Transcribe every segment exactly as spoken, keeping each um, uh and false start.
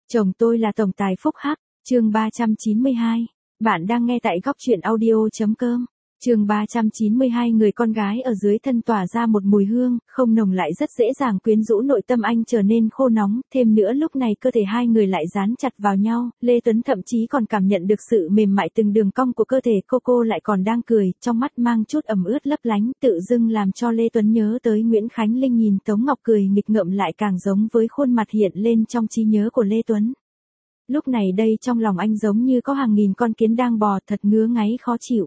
Chồng tôi là tổng tài Phúc Hắc, chương ba trăm chín mươi hai. Bạn đang nghe tại góc truyện audio.com. Chương ba trăm chín mươi hai. Người con gái ở dưới thân tỏa ra một mùi hương, không nồng lại rất dễ dàng quyến rũ nội tâm anh trở nên khô nóng, thêm nữa lúc này cơ thể hai người lại dán chặt vào nhau, Lê Tuấn thậm chí còn cảm nhận được sự mềm mại từng đường cong của cơ thể cô cô lại còn đang cười, trong mắt mang chút ẩm ướt lấp lánh, tự dưng làm cho Lê Tuấn nhớ tới Nguyễn Khánh Linh nhìn Tống Ngọc cười nghịch ngợm lại càng giống với khuôn mặt hiện lên trong trí nhớ của Lê Tuấn. Lúc này đây trong lòng anh giống như có hàng nghìn con kiến đang bò thật ngứa ngáy khó chịu.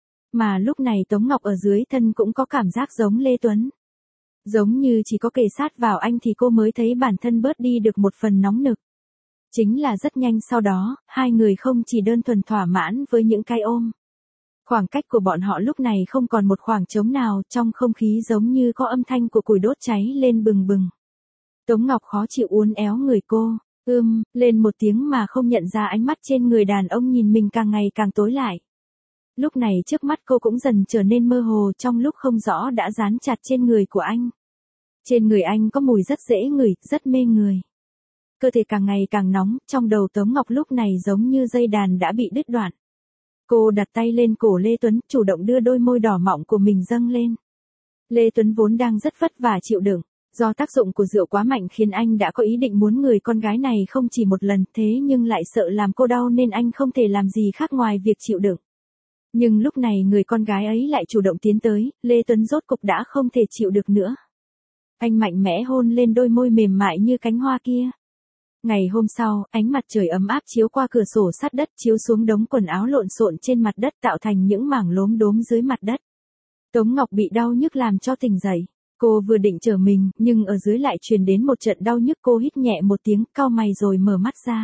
Mà lúc này Tống Ngọc ở dưới thân cũng có cảm giác giống Lê Tuấn. Giống như chỉ có kề sát vào anh thì cô mới thấy bản thân bớt đi được một phần nóng nực. Chính là rất nhanh sau đó, hai người không chỉ đơn thuần thỏa mãn với những cái ôm. Khoảng cách của bọn họ lúc này không còn một khoảng trống nào, trong không khí giống như có âm thanh của củi đốt cháy lên bừng bừng. Tống Ngọc khó chịu uốn éo người cô, ưm, lên một tiếng mà không nhận ra ánh mắt trên người đàn ông nhìn mình càng ngày càng tối lại. Lúc này trước mắt cô cũng dần trở nên mơ hồ trong lúc không rõ đã dán chặt trên người của anh. Trên người anh có mùi rất dễ ngửi, rất mê người. Cơ thể càng ngày càng nóng, trong đầu Tống Ngọc lúc này giống như dây đàn đã bị đứt đoạn. Cô đặt tay lên cổ Lê Tuấn, chủ động đưa đôi môi đỏ mọng của mình dâng lên. Lê Tuấn vốn đang rất vất vả chịu đựng, do tác dụng của rượu quá mạnh khiến anh đã có ý định muốn người con gái này không chỉ một lần, thế nhưng lại sợ làm cô đau nên anh không thể làm gì khác ngoài việc chịu đựng. Nhưng lúc này người con gái ấy lại chủ động tiến tới, Lê Tuấn rốt cục đã không thể chịu được nữa. Anh mạnh mẽ hôn lên đôi môi mềm mại như cánh hoa kia. Ngày hôm sau, ánh mặt trời ấm áp chiếu qua cửa sổ sát đất chiếu xuống đống quần áo lộn xộn trên mặt đất tạo thành những mảng lốm đốm dưới mặt đất. Tống Ngọc bị đau nhức làm cho tỉnh dậy. Cô vừa định trở mình, nhưng ở dưới lại truyền đến một trận đau nhức, cô hít nhẹ một tiếng, cau mày rồi mở mắt ra.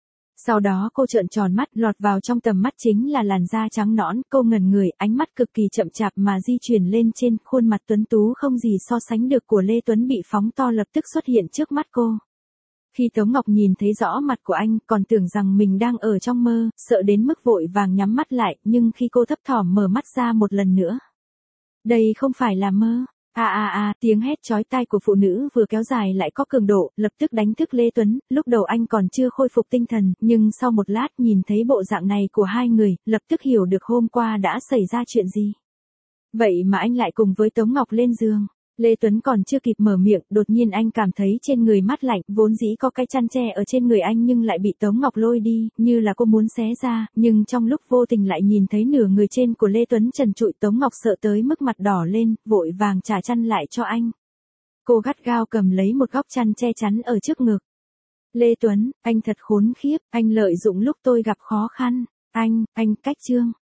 Sau đó cô trợn tròn mắt, lọt vào trong tầm mắt chính là làn da trắng nõn, cô ngẩn người, ánh mắt cực kỳ chậm chạp mà di chuyển lên trên, khuôn mặt tuấn tú không gì so sánh được của Lê Tuấn bị phóng to lập tức xuất hiện trước mắt cô. Khi Tống Ngọc nhìn thấy rõ mặt của anh, còn tưởng rằng mình đang ở trong mơ, sợ đến mức vội vàng nhắm mắt lại, nhưng khi cô thấp thỏm mở mắt ra một lần nữa. Đây không phải là mơ. À à à, tiếng hét chói tai của phụ nữ vừa kéo dài lại có cường độ, lập tức đánh thức Lê Tuấn, lúc đầu anh còn chưa khôi phục tinh thần, nhưng sau một lát nhìn thấy bộ dạng này của hai người, lập tức hiểu được hôm qua đã xảy ra chuyện gì. Vậy mà anh lại cùng với Tống Ngọc lên giường. Lê Tuấn còn chưa kịp mở miệng, đột nhiên anh cảm thấy trên người mát lạnh, vốn dĩ có cái chăn che ở trên người anh nhưng lại bị Tống Ngọc lôi đi, như là cô muốn xé ra, nhưng trong lúc vô tình lại nhìn thấy nửa người trên của Lê Tuấn trần trụi. Tống Ngọc sợ tới mức mặt đỏ lên, vội vàng trả chăn lại cho anh. Cô gắt gao cầm lấy một góc chăn che chắn ở trước ngực. Lê Tuấn, anh thật khốn khiếp, anh lợi dụng lúc tôi gặp khó khăn. Anh, anh cách chương.